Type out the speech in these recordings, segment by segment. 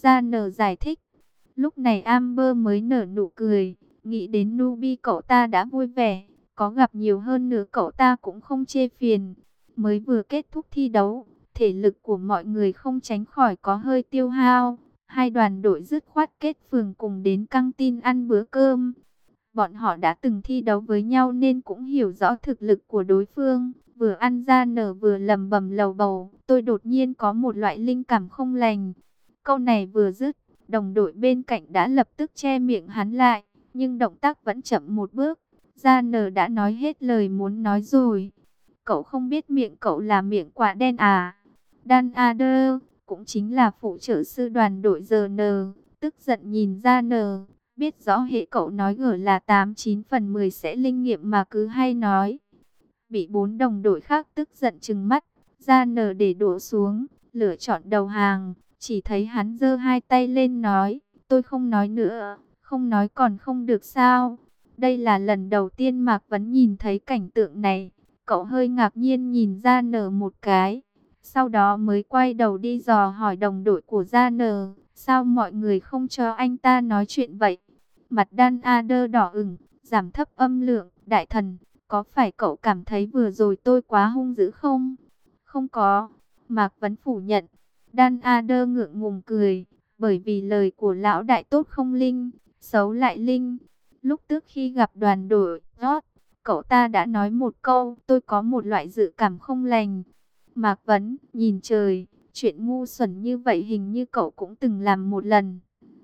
Gia Nở giải thích. Lúc này Amber mới nở nụ cười, nghĩ đến Nubi cậu ta đã vui vẻ, có gặp nhiều hơn nữa cậu ta cũng không chê phiền. Mới vừa kết thúc thi đấu, thể lực của mọi người không tránh khỏi có hơi tiêu hao. Hai đoàn đội dứt khoát kết phường cùng đến căng tin ăn bữa cơm. Bọn họ đã từng thi đấu với nhau nên cũng hiểu rõ thực lực của đối phương. Vừa ăn Gia Nở vừa lẩm bẩm lầu bầu, tôi đột nhiên có một loại linh cảm không lành. Câu này vừa dứt, đồng đội bên cạnh đã lập tức che miệng hắn lại, nhưng động tác vẫn chậm một bước. Gia Nở đã nói hết lời muốn nói rồi. Cậu không biết miệng cậu là miệng quả đen à? Dan Ader, cũng chính là phụ trợ sư đoàn đội GN, tức giận nhìn Gia Nở, biết rõ hệ cậu nói gở là 89 phần 10 sẽ linh nghiệm mà cứ hay nói. Bị bốn đồng đội khác tức giận trừng mắt, Gia Nở để đổ xuống, lựa chọn đầu hàng. Chỉ thấy hắn giơ hai tay lên nói, tôi không nói nữa, không nói còn không được sao? Đây là lần đầu tiên Mạc Vấn nhìn thấy cảnh tượng này. Cậu hơi ngạc nhiên nhìn Gia Nở một cái, sau đó mới quay đầu đi dò hỏi đồng đội của Gia Nở, sao mọi người không cho anh ta nói chuyện vậy? Mặt Dan Ader đỏ ửng, giảm thấp âm lượng, đại thần, có phải cậu cảm thấy vừa rồi tôi quá hung dữ không? Không có, Mạc Vấn phủ nhận. Dan Ader ngượng ngùng cười, bởi vì lời của lão đại tốt không linh, xấu lại linh. Lúc trước khi gặp đoàn đội George, cậu ta đã nói một câu, tôi có một loại dự cảm không lành. Mạc Vấn, nhìn trời, chuyện ngu xuẩn như vậy hình như cậu cũng từng làm một lần.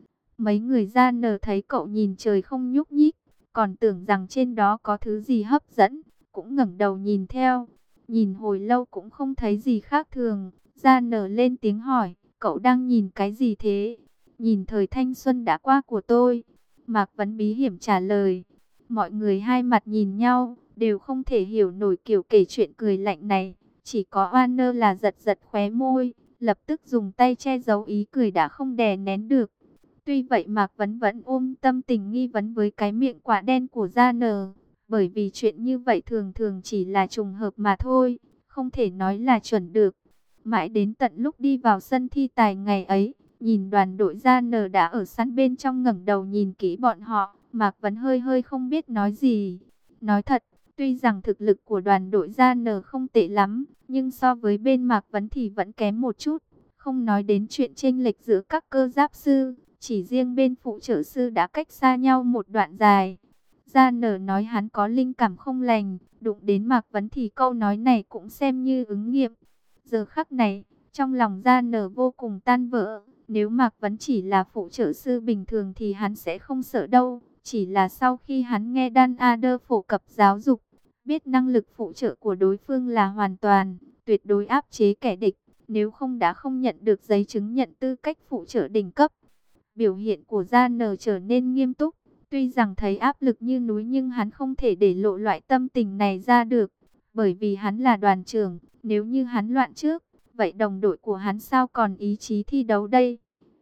Mấy người ra nở thấy cậu nhìn trời không nhúc nhích, còn tưởng rằng trên đó có thứ gì hấp dẫn, cũng ngẩng đầu nhìn theo. Nhìn hồi lâu cũng không thấy gì khác thường, ra nở lên tiếng hỏi, cậu đang nhìn cái gì thế? Nhìn thời thanh xuân đã qua của tôi. Mạc Vấn bí hiểm trả lời. Mọi người hai mặt nhìn nhau, đều không thể hiểu nổi kiểu kể chuyện cười lạnh này. Chỉ có Warner là giật giật khóe môi, lập tức dùng tay che giấu ý cười đã không đè nén được. Tuy vậy Mạc Vấn vẫn ôm tâm tình nghi vấn với cái miệng quả đen của Gia Nở, bởi vì chuyện như vậy thường thường chỉ là trùng hợp mà thôi, không thể nói là chuẩn được. Mãi đến tận lúc đi vào sân thi tài ngày ấy, nhìn đoàn đội Gia Nở đã ở sẵn bên trong, ngẩng đầu nhìn kỹ bọn họ, Mạc Vấn hơi hơi không biết nói gì. Nói thật, tuy rằng thực lực của đoàn đội Gia Nở không tệ lắm, nhưng so với bên Mạc Vấn thì vẫn kém một chút. Không nói đến chuyện chênh lệch giữa các cơ giáp sư, chỉ riêng bên phụ trợ sư đã cách xa nhau một đoạn dài. Gia Nở nói hắn có linh cảm không lành, đụng đến Mạc Vấn thì câu nói này cũng xem như ứng nghiệm. Giờ khắc này, trong lòng Gia Nở vô cùng tan vỡ. Nếu Mạc Vấn chỉ là phụ trợ sư bình thường thì hắn sẽ không sợ đâu. Chỉ là sau khi hắn nghe Dan Ader phổ cập giáo dục, biết năng lực phụ trợ của đối phương là hoàn toàn, tuyệt đối áp chế kẻ địch. Nếu không đã không nhận được giấy chứng nhận tư cách phụ trợ đỉnh cấp. Biểu hiện của Gia Nở trở nên nghiêm túc. Tuy rằng thấy áp lực như núi nhưng hắn không thể để lộ loại tâm tình này ra được. Bởi vì hắn là đoàn trưởng, nếu như hắn loạn trước, vậy đồng đội của hắn sao còn ý chí thi đấu đây?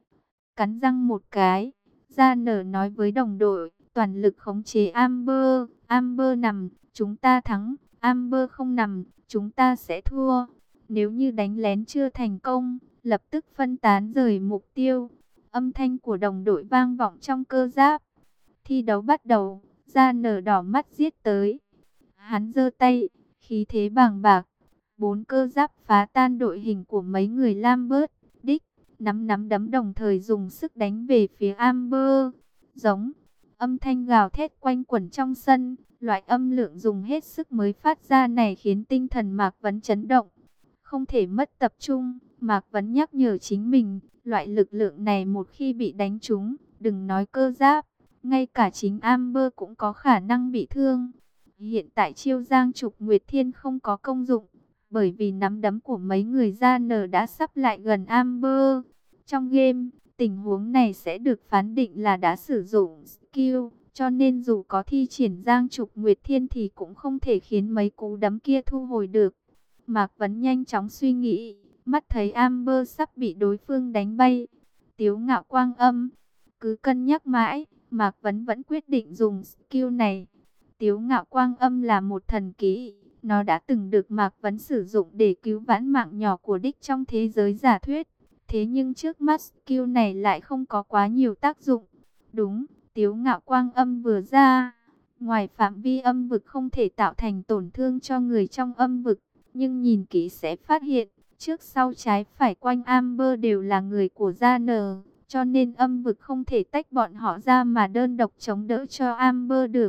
Cắn răng một cái, Gia Nở nói với đồng đội, toàn lực khống chế Amber. Amber nằm, chúng ta thắng. Amber không nằm, chúng ta sẽ thua. Nếu như đánh lén chưa thành công, lập tức phân tán rời mục tiêu. Âm thanh của đồng đội vang vọng trong cơ giáp. Thi đấu bắt đầu, Gia Nở đỏ mắt giết tới. Hắn giơ tay, khí thế bàng bạc. Bốn cơ giáp phá tan đội hình của mấy người Lambert, Dick, nắm đấm đồng thời dùng sức đánh về phía Amber. Giống, âm thanh gào thét quanh quẩn trong sân. Loại âm lượng dùng hết sức mới phát ra này khiến tinh thần Mạc Vấn chấn động. Không thể mất tập trung, Mạc Vấn nhắc nhở chính mình, loại lực lượng này một khi bị đánh trúng, đừng nói cơ giáp, ngay cả chính Amber cũng có khả năng bị thương. Hiện tại chiêu Giang Trục Nguyệt Thiên không có công dụng, bởi vì nắm đấm của mấy người Gia Nở đã sắp lại gần Amber. Trong game, tình huống này sẽ được phán định là đã sử dụng skill, cho nên dù có thi triển Giang Trục Nguyệt Thiên thì cũng không thể khiến mấy cú đấm kia thu hồi được. Mạc Vấn nhanh chóng suy nghĩ, mắt thấy Amber sắp bị đối phương đánh bay. Tiếu Ngạo Quang Âm, cứ cân nhắc mãi, Mạc Vấn vẫn quyết định dùng skill này. Tiếu Ngạo Quang Âm là một thần kỹ, nó đã từng được Mạc Vấn sử dụng để cứu vãn mạng nhỏ của Đích trong thế giới giả thuyết. Thế nhưng trước mắt skill này lại không có quá nhiều tác dụng. Đúng, Tiếu Ngạo Quang âm vừa ra, ngoài phạm vi âm vực không thể tạo thành tổn thương cho người trong âm vực, nhưng nhìn kỹ sẽ phát hiện, trước sau trái phải quanh Amber đều là người của Gia Nờ, cho nên âm vực không thể tách bọn họ ra mà đơn độc chống đỡ cho Amber được.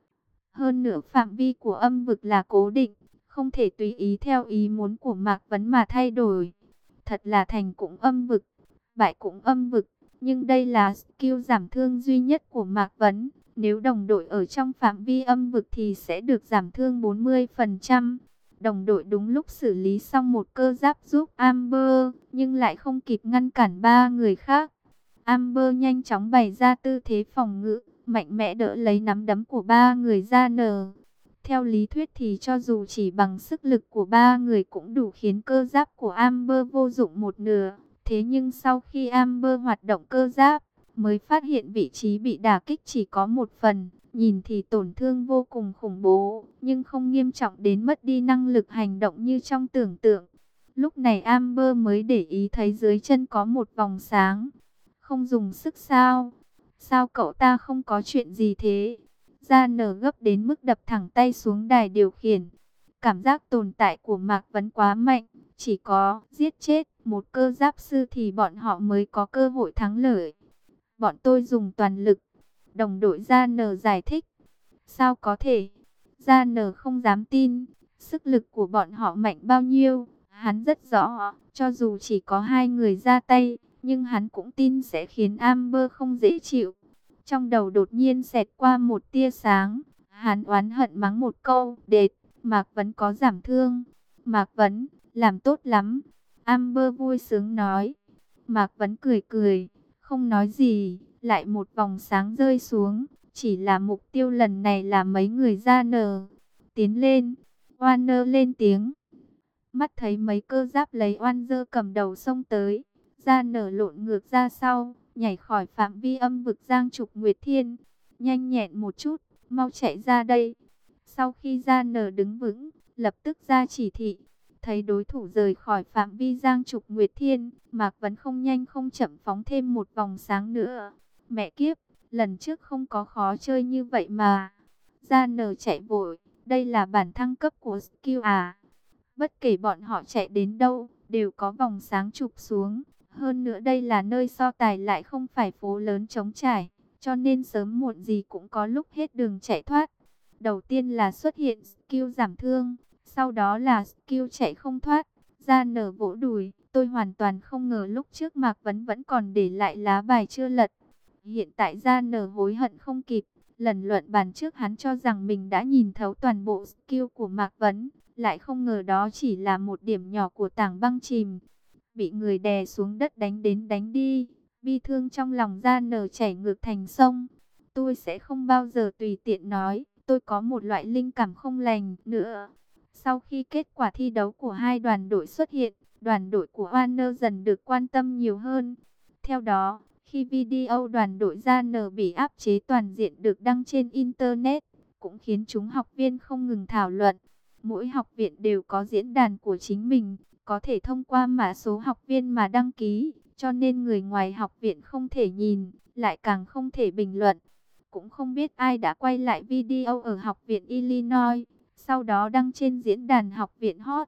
Hơn nữa phạm vi của âm vực là cố định, không thể tùy ý theo ý muốn của Mạc Vấn mà thay đổi. Thật là thành cũng âm vực, bại cũng âm vực, nhưng đây là skill giảm thương duy nhất của Mạc Vấn. Nếu đồng đội ở trong phạm vi âm vực thì sẽ được giảm thương 40%. Đồng đội đúng lúc xử lý xong một cơ giáp giúp Amber, nhưng lại không kịp ngăn cản ba người khác. Amber nhanh chóng bày ra tư thế phòng ngự, mạnh mẽ đỡ lấy nắm đấm của ba người Gia Nờ. Theo lý thuyết thì cho dù chỉ bằng sức lực của ba người cũng đủ khiến cơ giáp của Amber vô dụng một nửa. Thế nhưng sau khi Amber hoạt động cơ giáp, mới phát hiện vị trí bị đả kích chỉ có một phần. Nhìn thì tổn thương vô cùng khủng bố, nhưng không nghiêm trọng đến mất đi năng lực hành động như trong tưởng tượng. Lúc này Amber mới để ý thấy dưới chân có một vòng sáng. Không dùng sức sao? Sao cậu ta không có chuyện gì thế? Gia Nở gấp đến mức đập thẳng tay xuống đài điều khiển. Cảm giác tồn tại của Mạc Vấn quá mạnh. Chỉ có giết chết một cơ giáp sư thì bọn họ mới có cơ hội thắng lợi. Bọn tôi dùng toàn lực. Đồng đội Gia Nở giải thích. Sao có thể? Gia Nở không dám tin. Sức lực của bọn họ mạnh bao nhiêu? Hắn rất rõ. Cho dù chỉ có hai người ra tay, nhưng hắn cũng tin sẽ khiến Amber không dễ chịu. Trong đầu đột nhiên xẹt qua một tia sáng. Hắn oán hận mắng một câu. Đệt, Mạc Vấn có giảm thương. Mạc Vấn, làm tốt lắm. Amber vui sướng nói. Mạc Vấn cười cười, không nói gì. Lại một vòng sáng rơi xuống. Chỉ là mục tiêu lần này là mấy người Gia Nờ. Tiến lên. Warner lên tiếng. Mắt thấy mấy cơ giáp lấy oan dơ cầm đầu xông tới. Gia Nở lộn ngược ra sau, nhảy khỏi phạm vi âm vực Giang Trục Nguyệt Thiên. Nhanh nhẹn một chút, mau chạy ra đây. Sau khi Gia Nở đứng vững, lập tức ra chỉ thị. Thấy đối thủ rời khỏi phạm vi Giang Trục Nguyệt Thiên, Mạc Vấn không nhanh không chậm phóng thêm một vòng sáng nữa. Mẹ kiếp, lần trước không có khó chơi như vậy mà. Gia Nở chạy vội, đây là bản thăng cấp của skill à. Bất kể bọn họ chạy đến đâu, đều có vòng sáng chụp xuống. Hơn nữa đây là nơi so tài lại không phải phố lớn trống trải, cho nên sớm muộn gì cũng có lúc hết đường chạy thoát. Đầu tiên là xuất hiện skill giảm thương, sau đó là skill chạy không thoát. Gia Nở vỗ đùi, tôi hoàn toàn không ngờ lúc trước Mạc Vấn vẫn còn để lại lá bài chưa lật. Hiện tại Gia Nở hối hận không kịp, lần luận bàn trước hắn cho rằng mình đã nhìn thấu toàn bộ skill của Mạc Vấn, lại không ngờ đó chỉ là một điểm nhỏ của tảng băng chìm. Bị người đè xuống đất đánh đến đánh đi, bi thương trong lòng Gia Nở chảy ngược thành sông. Tôi sẽ không bao giờ tùy tiện nói, tôi có một loại linh cảm không lành nữa. Sau khi kết quả thi đấu của hai đoàn đội xuất hiện, đoàn đội của Warner dần được quan tâm nhiều hơn. Theo đó, khi video đoàn đội Gia Nở bị áp chế toàn diện được đăng trên Internet, cũng khiến chúng học viên không ngừng thảo luận. Mỗi học viện đều có diễn đàn của chính mình, có thể thông qua mã số học viên mà đăng ký, cho nên người ngoài học viện không thể nhìn, lại càng không thể bình luận. Cũng không biết ai đã quay lại video ở học viện Illinois, sau đó đăng trên diễn đàn học viện hot.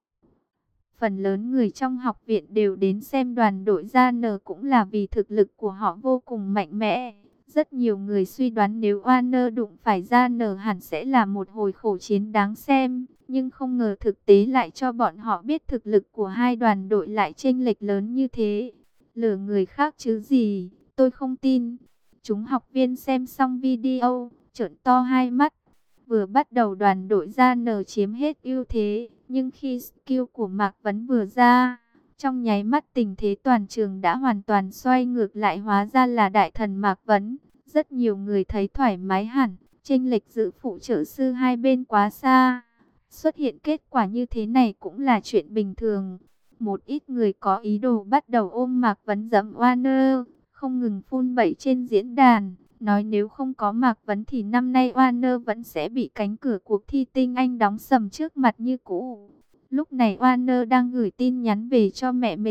Phần lớn người trong học viện đều đến xem đoàn đội Gia Nở cũng là vì thực lực của họ vô cùng mạnh mẽ. Rất nhiều người suy đoán nếu Warner đụng phải Gia Nở hẳn sẽ là một hồi khổ chiến đáng xem. Nhưng không ngờ thực tế lại cho bọn họ biết thực lực của hai đoàn đội lại chênh lệch lớn như thế. Lừa người khác chứ gì, tôi không tin. Chúng học viên xem xong video, trợn to hai mắt. Vừa bắt đầu đoàn đội Gia Nở chiếm hết ưu thế, nhưng khi skill của Mạc Vấn vừa ra, trong nháy mắt tình thế toàn trường đã hoàn toàn xoay ngược lại, hóa ra là đại thần Mạc Vấn. Rất nhiều người thấy thoải mái hẳn, chênh lệch giữa phụ trợ sư hai bên quá xa. Xuất hiện kết quả như thế này cũng là chuyện bình thường. Một ít người có ý đồ bắt đầu ôm Mạc Vấn dẫm Warner, không ngừng phun bẩy trên diễn đàn. Nói nếu không có Mạc Vấn thì năm nay Warner vẫn sẽ bị cánh cửa cuộc thi tinh anh đóng sầm trước mặt như cũ. Lúc này Warner đang gửi tin nhắn về cho mẹ mình.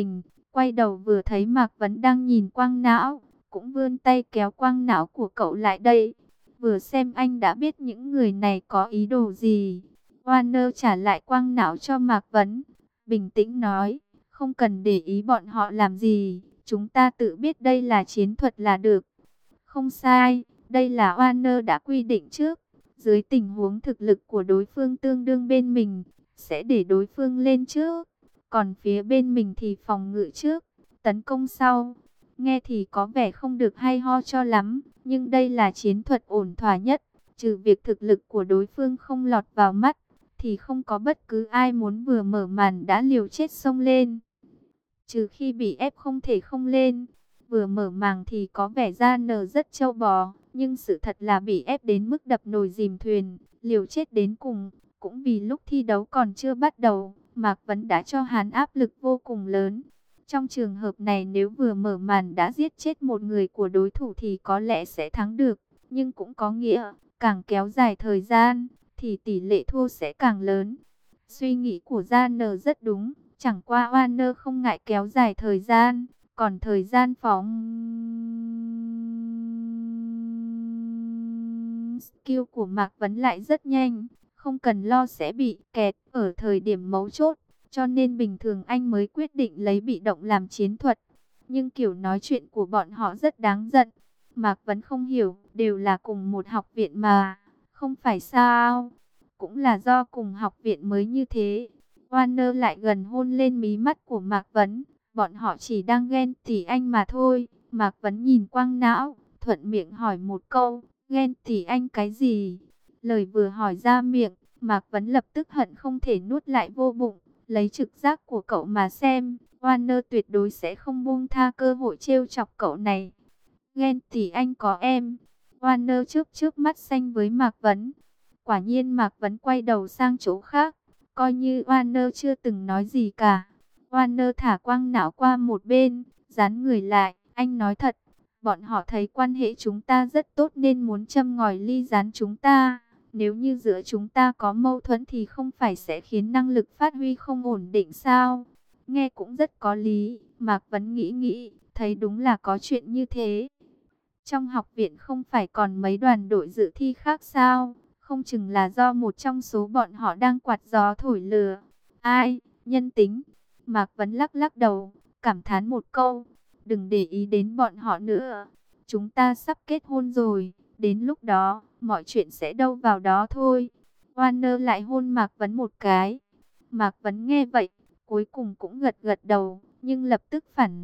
Quay đầu vừa thấy Mạc Vấn đang nhìn Quang Não, cũng vươn tay kéo Quang Não của cậu lại đây. Vừa xem anh đã biết những người này có ý đồ gì. Warner trả lại Quang Não cho Mạc Vấn, bình tĩnh nói, không cần để ý bọn họ làm gì, chúng ta tự biết đây là chiến thuật là được. Không sai, đây là Warner đã quy định trước. Dưới tình huống thực lực của đối phương tương đương bên mình, sẽ để đối phương lên trước. Còn phía bên mình thì phòng ngự trước, tấn công sau. Nghe thì có vẻ không được hay ho cho lắm, nhưng đây là chiến thuật ổn thỏa nhất. Trừ việc thực lực của đối phương không lọt vào mắt, thì không có bất cứ ai muốn vừa mở màn đã liều chết xông lên. Trừ khi bị ép không thể không lên. Vừa mở màn thì có vẻ ra nở rất trâu bò, nhưng sự thật là bị ép đến mức đập nồi dìm thuyền, liều chết đến cùng. Cũng vì lúc thi đấu còn chưa bắt đầu, Mạc Vấn đã cho hắn áp lực vô cùng lớn. Trong trường hợp này nếu vừa mở màn đã giết chết một người của đối thủ thì có lẽ sẽ thắng được. Nhưng cũng có nghĩa, càng kéo dài thời gian, thì tỷ lệ thua sẽ càng lớn. Suy nghĩ của Gia Nờ rất đúng, chẳng qua Warner không ngại kéo dài thời gian. Còn thời gian phóng skill của Mạc Vấn lại rất nhanh, không cần lo sẽ bị kẹt ở thời điểm mấu chốt. Cho nên bình thường anh mới quyết định lấy bị động làm chiến thuật. Nhưng kiểu nói chuyện của bọn họ rất đáng giận. Mạc Vấn không hiểu, đều là cùng một học viện mà, không phải sao? Cũng là do cùng học viện mới như thế. Warner lại gần hôn lên mí mắt của Mạc Vấn. Bọn họ chỉ đang ghen tỉ anh mà thôi. Mạc Vấn nhìn Quang Não, thuận miệng hỏi một câu, ghen tỉ anh cái gì? Lời vừa hỏi ra miệng, Mạc Vấn lập tức hận không thể nuốt lại vô bụng. Lấy trực giác của cậu mà xem, Warner tuyệt đối sẽ không buông tha cơ hội trêu chọc cậu này. Ghen tỉ anh có em. Warner trước mắt xanh với Mạc Vấn. Quả nhiên Mạc Vấn quay đầu sang chỗ khác, coi như Warner chưa từng nói gì cả. Warner thả Quang Não qua một bên, dán người lại, anh nói thật, bọn họ thấy quan hệ chúng ta rất tốt nên muốn châm ngòi ly gián chúng ta. Nếu như giữa chúng ta có mâu thuẫn thì không phải sẽ khiến năng lực phát huy không ổn định sao? Nghe cũng rất có lý, Mạc Vấn nghĩ, thấy đúng là có chuyện như thế. Trong học viện không phải còn mấy đoàn đội dự thi khác sao? Không chừng là do một trong số bọn họ đang quạt gió thổi lửa. Ai, nhân tính. Mạc Vấn lắc đầu, cảm thán một câu. Đừng để ý đến bọn họ nữa. Chúng ta sắp kết hôn rồi. Đến lúc đó, mọi chuyện sẽ đâu vào đó thôi. Warner lại hôn Mạc Vấn một cái. Mạc Vấn nghe vậy, cuối cùng cũng gật đầu, nhưng lập tức phản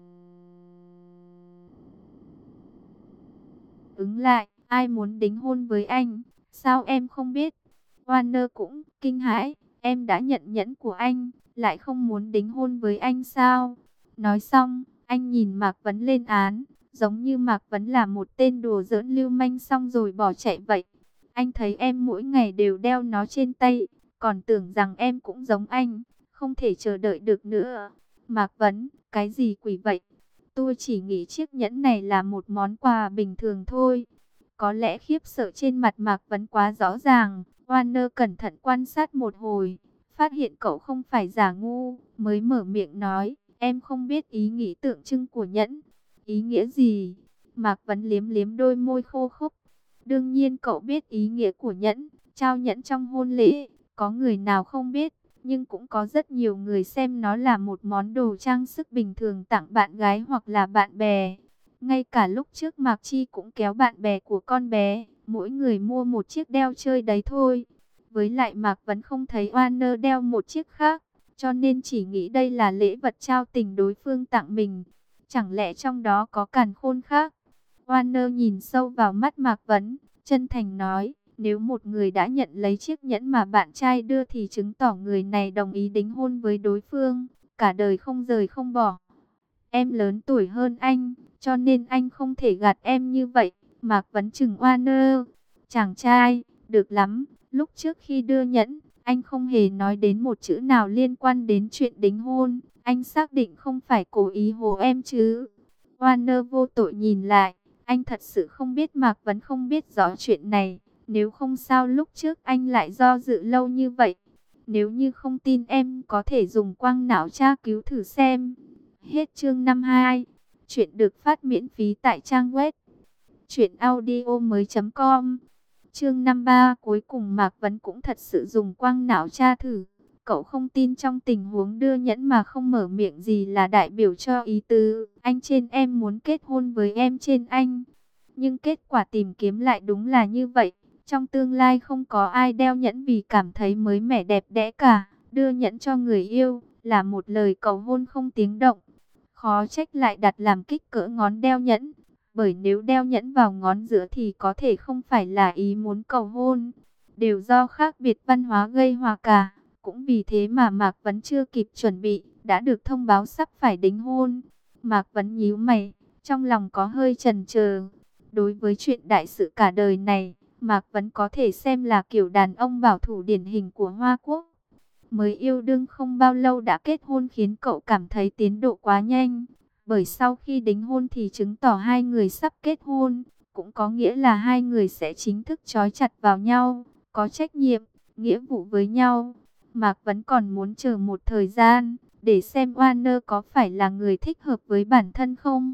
ứng lại. Ai muốn đính hôn với anh? Sao em không biết? Warner cũng kinh hãi. Em đã nhận nhẫn của anh, lại không muốn đính hôn với anh sao? Nói xong, anh nhìn Mạc Vấn lên án, giống như Mạc Vấn là một tên đùa giỡn lưu manh xong rồi bỏ chạy vậy. Anh thấy em mỗi ngày đều đeo nó trên tay, còn tưởng rằng em cũng giống anh, không thể chờ đợi được nữa. Mạc Vấn, cái gì quỷ vậy? Tôi chỉ nghĩ chiếc nhẫn này là một món quà bình thường thôi. Có lẽ khiếp sợ trên mặt Mạc Vấn quá rõ ràng. Warner cẩn thận quan sát một hồi, phát hiện cậu không phải giả ngu, mới mở miệng nói, em không biết ý nghĩa tượng trưng của nhẫn. Ý nghĩa gì? Mạc Vấn liếm liếm đôi môi khô khốc. Đương nhiên cậu biết ý nghĩa của nhẫn, trao nhẫn trong hôn lễ, có người nào không biết, nhưng cũng có rất nhiều người xem nó là một món đồ trang sức bình thường tặng bạn gái hoặc là bạn bè. Ngay cả lúc trước Mạc Chi cũng kéo bạn bè của con bé, mỗi người mua một chiếc đeo chơi đấy thôi. Với lại Mạc Vấn không thấy Warner đeo một chiếc khác, cho nên chỉ nghĩ đây là lễ vật trao tình đối phương tặng mình. Chẳng lẽ trong đó có càn khôn khác? Warner nhìn sâu vào mắt Mạc Vấn, chân thành nói, nếu một người đã nhận lấy chiếc nhẫn mà bạn trai đưa thì chứng tỏ người này đồng ý đính hôn với đối phương, cả đời không rời không bỏ. Em lớn tuổi hơn anh, cho nên anh không thể gạt em như vậy. Mạc Vấn chừng Warner. Chàng trai, được lắm. Lúc trước khi đưa nhẫn, anh không hề nói đến một chữ nào liên quan đến chuyện đính hôn. Anh xác định không phải cố ý hồ em chứ? Warner vô tội nhìn lại. Anh thật sự không biết Mạc Vấn không biết rõ chuyện này. Nếu không sao lúc trước anh lại do dự lâu như vậy. Nếu như không tin em có thể dùng quang não tra cứu thử xem. Hết chương 52. Chuyện được phát miễn phí tại trang web truyệnaudiomoi.com. Chương 53, cuối cùng Mạc Vấn cũng thật sự dùng quang não tra thử. Cậu không tin trong tình huống đưa nhẫn mà không mở miệng gì là đại biểu cho ý tứ anh trên em muốn kết hôn với em trên anh. Nhưng kết quả tìm kiếm lại đúng là như vậy. Trong tương lai không có ai đeo nhẫn vì cảm thấy mới mẻ đẹp đẽ cả. Đưa nhẫn cho người yêu là một lời cầu hôn không tiếng động. Khó trách lại đặt làm kích cỡ ngón đeo nhẫn. Bởi nếu đeo nhẫn vào ngón giữa thì có thể không phải là ý muốn cầu hôn. Đều do khác biệt văn hóa gây hòa cả. Cũng vì thế mà Mạc Vấn chưa kịp chuẩn bị, đã được thông báo sắp phải đính hôn. Mạc Vấn nhíu mày, trong lòng có hơi chần chờ. Đối với chuyện đại sự cả đời này, Mạc Vấn có thể xem là kiểu đàn ông bảo thủ điển hình của Hoa Quốc. Mới yêu đương không bao lâu đã kết hôn khiến cậu cảm thấy tiến độ quá nhanh. Bởi sau khi đính hôn thì chứng tỏ hai người sắp kết hôn, cũng có nghĩa là hai người sẽ chính thức trói chặt vào nhau, có trách nhiệm, nghĩa vụ với nhau. Mạc Vấn còn muốn chờ một thời gian, để xem Warner có phải là người thích hợp với bản thân không.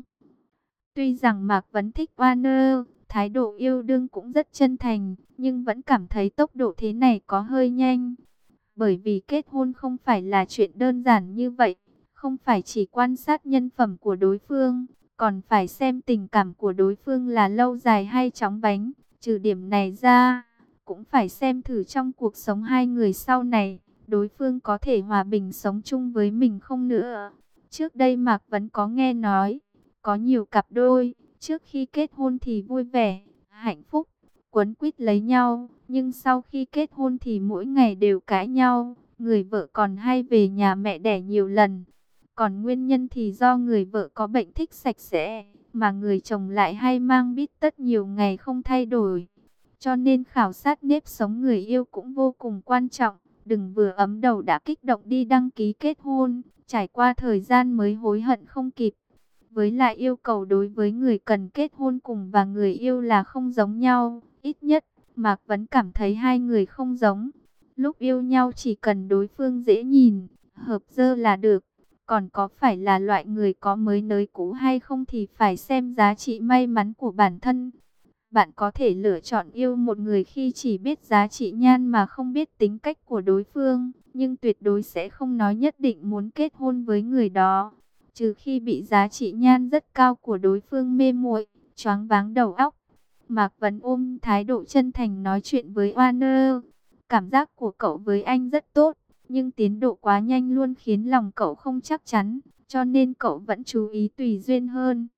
Tuy rằng Mạc Vấn thích Warner, thái độ yêu đương cũng rất chân thành, nhưng vẫn cảm thấy tốc độ thế này có hơi nhanh. Bởi vì kết hôn không phải là chuyện đơn giản như vậy, không phải chỉ quan sát nhân phẩm của đối phương, còn phải xem tình cảm của đối phương là lâu dài hay chóng vánh. Trừ điểm này ra, cũng phải xem thử trong cuộc sống hai người sau này, đối phương có thể hòa bình sống chung với mình không nữa. Trước đây Mạc Vấn có nghe nói, có nhiều cặp đôi, trước khi kết hôn thì vui vẻ, hạnh phúc, quấn quýt lấy nhau, nhưng sau khi kết hôn thì mỗi ngày đều cãi nhau, người vợ còn hay về nhà mẹ đẻ nhiều lần. Còn nguyên nhân thì do người vợ có bệnh thích sạch sẽ, mà người chồng lại hay mang bít tất nhiều ngày không thay đổi. Cho nên khảo sát nếp sống người yêu cũng vô cùng quan trọng, đừng vừa ấm đầu đã kích động đi đăng ký kết hôn, trải qua thời gian mới hối hận không kịp. Với lại yêu cầu đối với người cần kết hôn cùng và người yêu là không giống nhau. Ít nhất, Mạc Vấn cảm thấy hai người không giống. Lúc yêu nhau chỉ cần đối phương dễ nhìn, hợp dơ là được. Còn có phải là loại người có mới nới cũ hay không thì phải xem giá trị may mắn của bản thân. Bạn có thể lựa chọn yêu một người khi chỉ biết giá trị nhan mà không biết tính cách của đối phương. Nhưng tuyệt đối sẽ không nói nhất định muốn kết hôn với người đó. Trừ khi bị giá trị nhan rất cao của đối phương mê muội, choáng váng đầu óc. Mạc Vấn ôm thái độ chân thành nói chuyện với Warner. Cảm giác của cậu với anh rất tốt, nhưng tiến độ quá nhanh luôn khiến lòng cậu không chắc chắn, cho nên cậu vẫn chú ý tùy duyên hơn.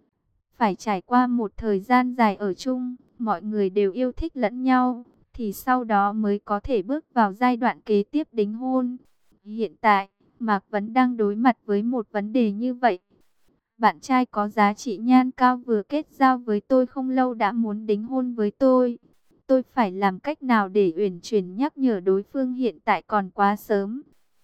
Phải trải qua một thời gian dài ở chung, mọi người đều yêu thích lẫn nhau, thì sau đó mới có thể bước vào giai đoạn kế tiếp đính hôn. Hiện tại, Mạc Vấn đang đối mặt với một vấn đề như vậy. Bạn trai có giá trị nhan cao vừa kết giao với tôi không lâu đã muốn đính hôn với tôi. Tôi phải làm cách nào để uyển chuyển nhắc nhở đối phương hiện tại còn quá sớm.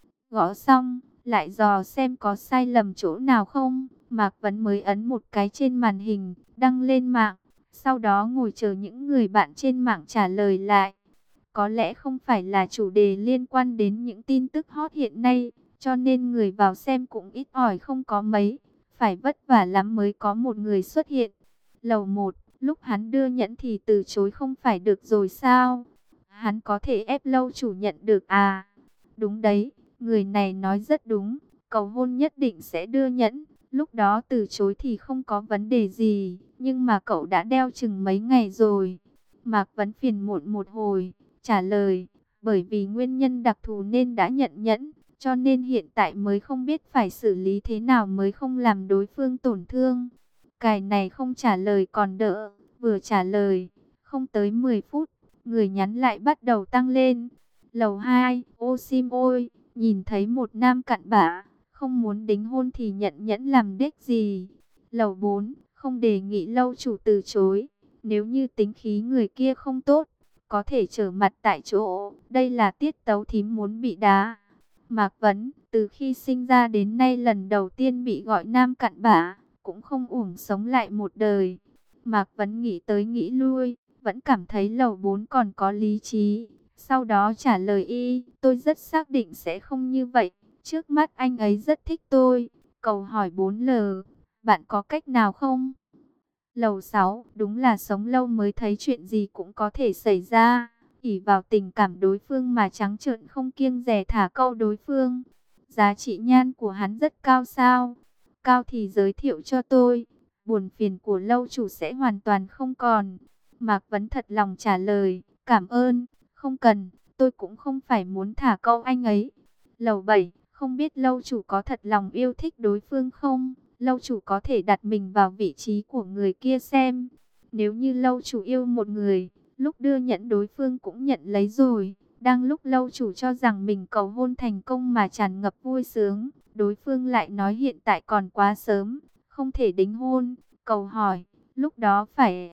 Gõ xong, lại dò xem có sai lầm chỗ nào không. Mạc Vấn mới ấn một cái trên màn hình, đăng lên mạng. Sau đó ngồi chờ những người bạn trên mạng trả lời lại. Có lẽ không phải là chủ đề liên quan đến những tin tức hot hiện nay, cho nên người vào xem cũng ít ỏi không có mấy. Phải vất vả lắm mới có một người xuất hiện. Lầu 1, lúc hắn đưa nhẫn thì từ chối không phải được rồi sao? Hắn có thể ép lâu chủ nhận được à? Đúng đấy, người này nói rất đúng. Cầu hôn nhất định sẽ đưa nhẫn. Lúc đó từ chối thì không có vấn đề gì. Nhưng mà cậu đã đeo chừng mấy ngày rồi. Mạc Vấn phiền muộn một hồi, trả lời. Bởi vì nguyên nhân đặc thù nên đã nhận nhẫn. Cho nên hiện tại mới không biết phải xử lý thế nào mới không làm đối phương tổn thương. Cái này không trả lời còn đỡ, vừa trả lời, không tới 10 phút, người nhắn lại bắt đầu tăng lên. Lầu 2, ô sim ôi, nhìn thấy một nam cặn bã, không muốn đính hôn thì nhận nhẫn làm đếch gì. Lầu 4, không đề nghị lâu chủ từ chối, nếu như tính khí người kia không tốt, có thể trở mặt tại chỗ, đây là tiết tấu thím muốn bị đá. Mạc Vấn, từ khi sinh ra đến nay lần đầu tiên bị gọi nam cặn bã, cũng không uổng sống lại một đời. Mạc Vấn nghĩ tới nghĩ lui, vẫn cảm thấy lầu 4 còn có lý trí. Sau đó trả lời y, tôi rất xác định sẽ không như vậy. Trước mắt anh ấy rất thích tôi, Cầu hỏi 4L, bạn có cách nào không? Lầu 6, đúng là sống lâu mới thấy chuyện gì cũng có thể xảy ra. Ỷ vào tình cảm đối phương mà trắng trợn không kiêng dè thả câu đối phương. Giá trị nhan của hắn rất cao sao? Cao thì giới thiệu cho tôi. Buồn phiền của lâu chủ sẽ hoàn toàn không còn. Mạc Vấn thật lòng trả lời, cảm ơn, không cần, tôi cũng không phải muốn thả câu anh ấy. Lầu 7, không biết lâu chủ có thật lòng yêu thích đối phương không? Lâu chủ có thể đặt mình vào vị trí của người kia xem. Nếu như lâu chủ yêu một người, lúc đưa nhận đối phương cũng nhận lấy rồi. Đang lúc lâu chủ cho rằng mình cầu hôn thành công mà tràn ngập vui sướng, đối phương lại nói hiện tại còn quá sớm, không thể đính hôn. Cầu hỏi, lúc đó phải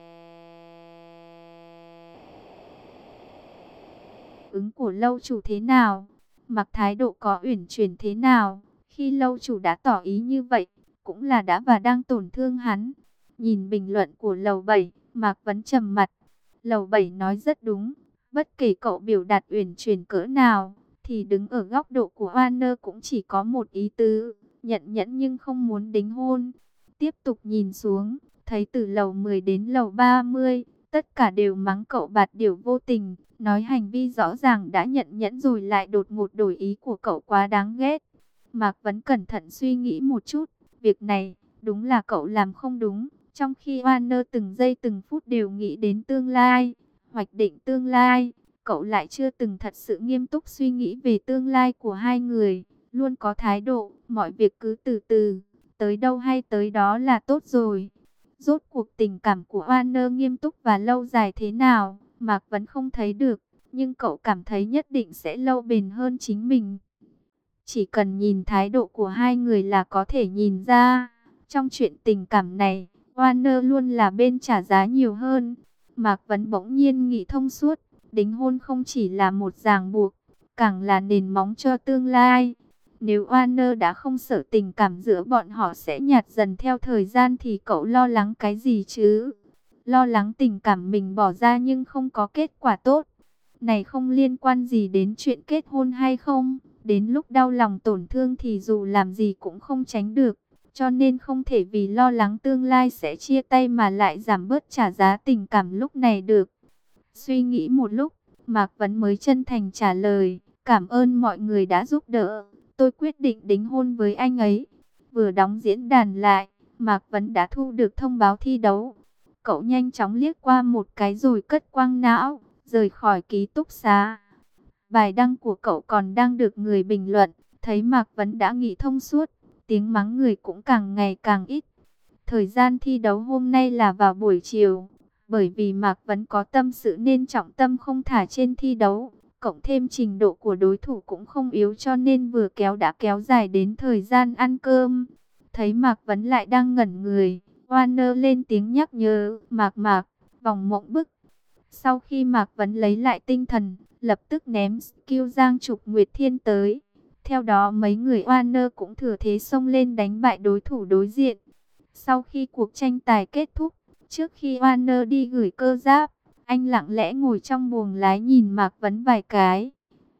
ứng của lâu chủ thế nào? Mặc thái độ có uyển chuyển thế nào? Khi lâu chủ đã tỏ ý như vậy, cũng là đã và đang tổn thương hắn. Nhìn bình luận của lầu 7, Mạc Vấn trầm mặt. Lầu 7 nói rất đúng, bất kể cậu biểu đạt uyển chuyển cỡ nào, thì đứng ở góc độ của Warner cũng chỉ có một ý tứ, nhận nhẫn nhưng không muốn đính hôn. Tiếp tục nhìn xuống, thấy từ lầu 10 đến lầu 30, tất cả đều mắng cậu bạt điểu vô tình, nói hành vi rõ ràng đã nhận nhẫn rồi lại đột ngột đổi ý của cậu quá đáng ghét. Mạc Vấn cẩn thận suy nghĩ một chút, việc này đúng là cậu làm không đúng, trong khi Warner từng giây từng phút đều nghĩ đến tương lai, hoạch định tương lai, cậu lại chưa từng thật sự nghiêm túc suy nghĩ về tương lai của hai người, luôn có thái độ, mọi việc cứ từ từ, tới đâu hay tới đó là tốt rồi. Rốt cuộc tình cảm của Warner nghiêm túc và lâu dài thế nào, Mạc Vấn không thấy được, nhưng cậu cảm thấy nhất định sẽ lâu bền hơn chính mình. Chỉ cần nhìn thái độ của hai người là có thể nhìn ra, trong chuyện tình cảm này, Warner luôn là bên trả giá nhiều hơn. Mạc Vấn bỗng nhiên nghĩ thông suốt, đính hôn không chỉ là một ràng buộc, càng là nền móng cho tương lai. Nếu Warner đã không sợ tình cảm giữa bọn họ sẽ nhạt dần theo thời gian thì cậu lo lắng cái gì chứ? Lo lắng tình cảm mình bỏ ra nhưng không có kết quả tốt. Này không liên quan gì đến chuyện kết hôn hay không. Đến lúc đau lòng tổn thương thì dù làm gì cũng không tránh được. Cho nên không thể vì lo lắng tương lai sẽ chia tay mà lại giảm bớt trả giá tình cảm lúc này được. Suy nghĩ một lúc, Mạc Vấn mới chân thành trả lời, cảm ơn mọi người đã giúp đỡ. Tôi quyết định đính hôn với anh ấy. Vừa đóng diễn đàn lại, Mạc Vấn đã thu được thông báo thi đấu. Cậu nhanh chóng liếc qua một cái rồi cất quang não, rời khỏi ký túc xá. Bài đăng của cậu còn đang được người bình luận, thấy Mạc Vấn đã nghĩ thông suốt, tiếng mắng người cũng càng ngày càng ít. Thời gian thi đấu hôm nay là vào buổi chiều, bởi vì Mạc Vấn có tâm sự nên trọng tâm không thả trên thi đấu, cộng thêm trình độ của đối thủ cũng không yếu cho nên vừa kéo đã kéo dài đến thời gian ăn cơm. Thấy Mạc Vấn lại đang ngẩn người, Warner lên tiếng nhắc nhớ, Mạc, vòng mộng bức. Sau khi Mạc Vấn lấy lại tinh thần, lập tức ném skill Giang Trục Nguyệt Thiên tới. Theo đó mấy người Warner cũng thừa thế xông lên đánh bại đối thủ đối diện. Sau khi cuộc tranh tài kết thúc, trước khi Warner đi gửi cơ giáp, anh lặng lẽ ngồi trong buồng lái nhìn Mạc Vấn vài cái.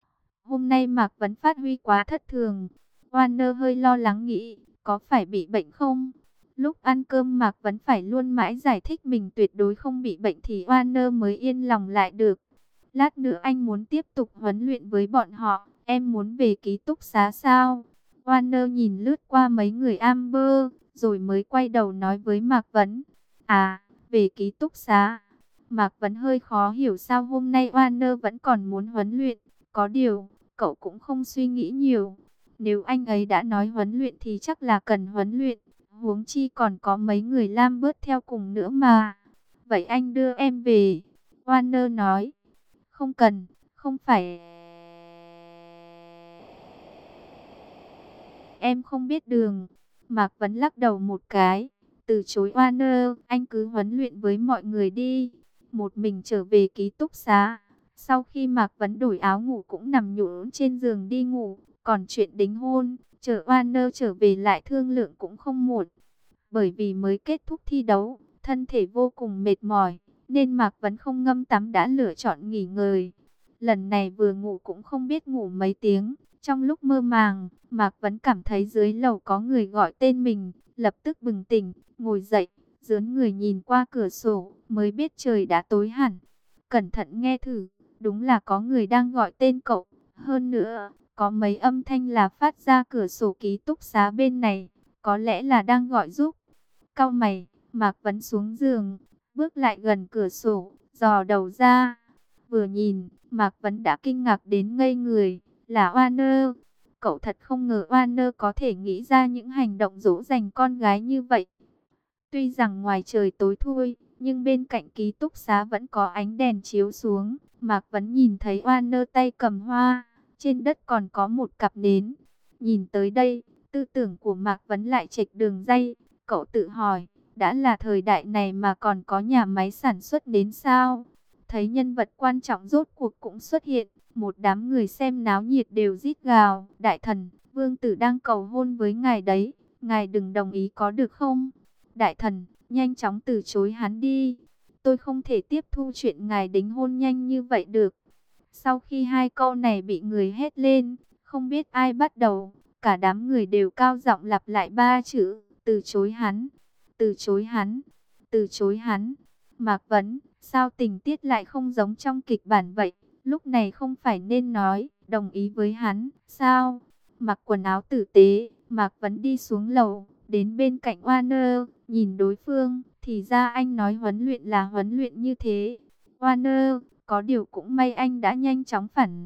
Hôm nay Mạc Vấn phát huy quá thất thường. Warner hơi lo lắng nghĩ, có phải bị bệnh không? Lúc ăn cơm Mạc Vấn phải luôn mãi giải thích mình tuyệt đối không bị bệnh thì Warner mới yên lòng lại được. Lát nữa anh muốn tiếp tục huấn luyện với bọn họ, em muốn về ký túc xá sao? Warner nhìn lướt qua mấy người Amber, rồi mới quay đầu nói với Mạc Vấn. À, về ký túc xá. Mạc Vấn hơi khó hiểu sao hôm nay Warner vẫn còn muốn huấn luyện. Có điều, cậu cũng không suy nghĩ nhiều. Nếu anh ấy đã nói huấn luyện thì chắc là cần huấn luyện. Huống chi còn có mấy người Lam bớt theo cùng nữa mà. Vậy anh đưa em về. Warner nói. Không cần, không phải. Em không biết đường. Mạc Vấn lắc đầu một cái. Từ chối Warner, anh cứ huấn luyện với mọi người đi. Một mình trở về ký túc xá. Sau khi Mạc Vấn đổi áo ngủ cũng nằm nhũn trên giường đi ngủ. Còn chuyện đính hôn, chờ Warner trở về lại thương lượng cũng không muộn. Bởi vì mới kết thúc thi đấu, thân thể vô cùng mệt mỏi, nên Mạc Vấn không ngâm tắm đã lựa chọn nghỉ ngơi. Lần này vừa ngủ cũng không biết ngủ mấy tiếng, Trong lúc mơ màng, Mạc Vấn cảm thấy dưới lầu có người gọi tên mình, lập tức bừng tỉnh, ngồi dậy, dướn người nhìn qua cửa sổ, mới biết trời đã tối hẳn. Cẩn thận nghe thử, đúng là có người đang gọi tên cậu. Hơn nữa, có mấy âm thanh là phát ra cửa sổ ký túc xá bên này, có lẽ là đang gọi giúp. Cau mày, Mạc Vấn xuống giường, bước lại gần cửa sổ, dò đầu ra. Vừa nhìn, Mạc Vấn đã kinh ngạc đến ngây người, là Warner. Cậu thật không ngờ Warner có thể nghĩ ra những hành động dỗ dành con gái như vậy. Tuy rằng ngoài trời tối thui, nhưng bên cạnh ký túc xá vẫn có ánh đèn chiếu xuống. Mạc Vấn nhìn thấy Warner tay cầm hoa, trên đất còn có một cặp nến. Nhìn tới đây, tư tưởng của Mạc Vấn lại chệch đường ray. Cậu tự hỏi, đã là thời đại này mà còn có nhà máy sản xuất nến sao? Thấy nhân vật quan trọng rốt cuộc cũng xuất hiện, một đám người xem náo nhiệt đều rít gào. Đại thần, vương tử đang cầu hôn với ngài đấy, ngài đừng đồng ý có được không? Đại thần, nhanh chóng từ chối hắn đi. Tôi không thể tiếp thu chuyện ngài đính hôn nhanh như vậy được. Sau khi hai câu này bị người hét lên, không biết ai bắt đầu, cả đám người đều cao giọng lặp lại ba chữ, từ chối hắn, từ chối hắn, từ chối hắn. Mạc Vấn, sao tình tiết lại không giống trong kịch bản vậy? Lúc này không phải nên nói, đồng ý với hắn, sao? Mặc quần áo tử tế, Mạc Vấn đi xuống lầu, đến bên cạnh Warner, nhìn đối phương, thì ra anh nói huấn luyện là huấn luyện như thế. Warner, có điều cũng may anh đã nhanh chóng phản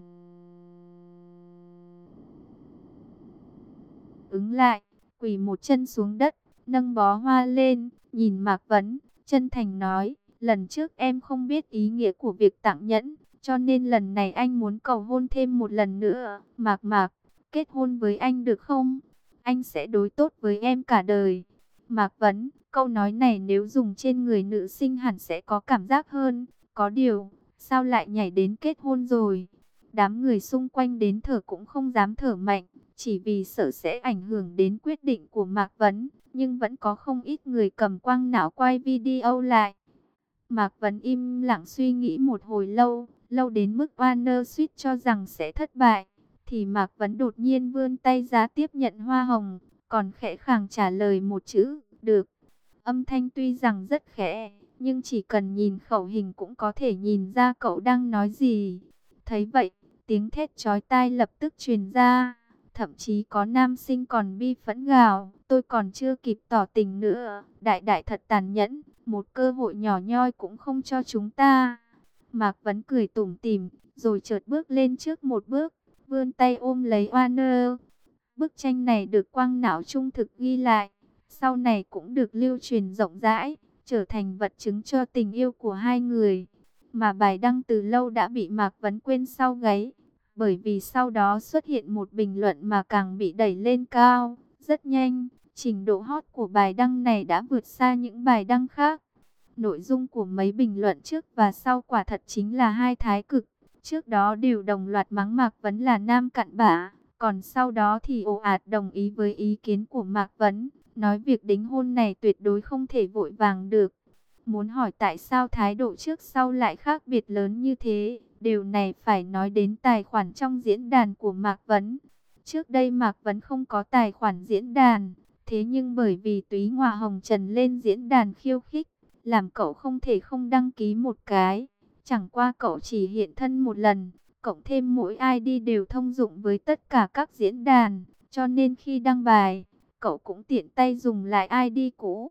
ứng lại, quỳ một chân xuống đất, nâng bó hoa lên, nhìn Mạc Vấn, chân thành nói, lần trước em không biết ý nghĩa của việc tặng nhẫn, cho nên lần này anh muốn cầu hôn thêm một lần nữa. Mạc, kết hôn với anh được không? Anh sẽ đối tốt với em cả đời. Mạc Vấn, câu nói này nếu dùng trên người nữ sinh hẳn sẽ có cảm giác hơn. Có điều, sao lại nhảy đến kết hôn rồi? Đám người xung quanh đến thở cũng không dám thở mạnh, chỉ vì sợ sẽ ảnh hưởng đến quyết định của Mạc Vấn. Nhưng vẫn có không ít người cầm quang não quay video lại. Mạc Vấn im lặng suy nghĩ một hồi lâu, lâu đến mức Warner suýt cho rằng sẽ thất bại. Thì Mạc Vấn đột nhiên vươn tay ra tiếp nhận hoa hồng, còn khẽ khàng trả lời một chữ, được. Âm thanh tuy rằng rất khẽ, nhưng chỉ cần nhìn khẩu hình cũng có thể nhìn ra cậu đang nói gì. Thấy vậy, tiếng thét chói tai lập tức truyền ra. Thậm chí có nam sinh còn bi phẫn gào, tôi còn chưa kịp tỏ tình nữa. Đại đại thật tàn nhẫn, một cơ hội nhỏ nhoi cũng không cho chúng ta. Mạc Vấn cười tủm tỉm, rồi chợt bước lên trước một bước, vươn tay ôm lấy Warner. Bức tranh này được quang não trung thực ghi lại, sau này cũng được lưu truyền rộng rãi, trở thành vật chứng cho tình yêu của hai người. Mà bài đăng từ lâu đã bị Mạc Vấn quên sau gáy, bởi vì sau đó xuất hiện một bình luận mà càng bị đẩy lên cao. Rất nhanh, trình độ hot của bài đăng này đã vượt xa những bài đăng khác. Nội dung của mấy bình luận trước và sau quả thật chính là hai thái cực. Trước đó đều đồng loạt mắng Mạc Vấn là nam cặn bã, còn sau đó thì ồ ạt đồng ý với ý kiến của Mạc Vấn, nói việc đính hôn này tuyệt đối không thể vội vàng được. Muốn hỏi tại sao thái độ trước sau lại khác biệt lớn như thế, điều này phải nói đến tài khoản trong diễn đàn của Mạc Vấn. Trước đây Mạc Vấn không có tài khoản diễn đàn, thế nhưng bởi vì Túy Ngoà Hồng Trần lên diễn đàn khiêu khích, làm cậu không thể không đăng ký một cái. Chẳng qua cậu chỉ hiện thân một lần, cộng thêm mỗi ID đều thông dụng với tất cả các diễn đàn, cho nên khi đăng bài, cậu cũng tiện tay dùng lại ID cũ.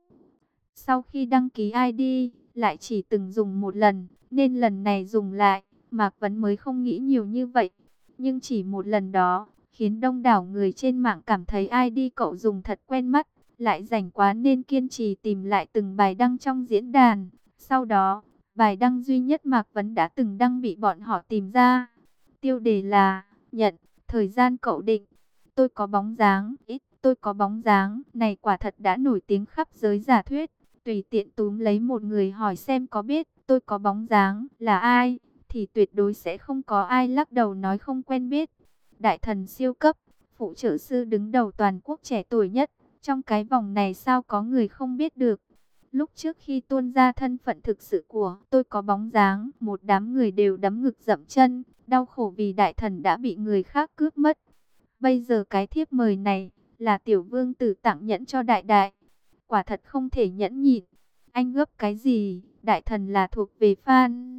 Sau khi đăng ký ID, lại chỉ từng dùng một lần, nên lần này dùng lại, Mạc Vấn mới không nghĩ nhiều như vậy. Nhưng chỉ một lần đó, khiến đông đảo người trên mạng cảm thấy ID cậu dùng thật quen mắt, lại rảnh quá nên kiên trì tìm lại từng bài đăng trong diễn đàn. Sau đó, bài đăng duy nhất Mạc Vấn đã từng đăng bị bọn họ tìm ra. Tiêu đề là, nhận, thời gian cậu định, tôi có bóng dáng, ít, tôi có bóng dáng. Này quả thật đã nổi tiếng khắp giới giả thuyết. Tùy tiện túm lấy một người hỏi xem có biết tôi có bóng dáng là ai, thì tuyệt đối sẽ không có ai lắc đầu nói không quen biết. Đại thần siêu cấp, phụ trợ sư đứng đầu toàn quốc trẻ tuổi nhất. Trong cái vòng này sao có người không biết được. Lúc trước khi tuôn ra thân phận thực sự của tôi có bóng dáng, một đám người đều đấm ngực dậm chân, đau khổ vì đại thần đã bị người khác cướp mất. Bây giờ cái thiếp mời này là tiểu vương tử tặng nhẫn cho đại đại. Quả thật không thể nhẫn nhịn. Anh gấp cái gì? Đại thần là thuộc về fan.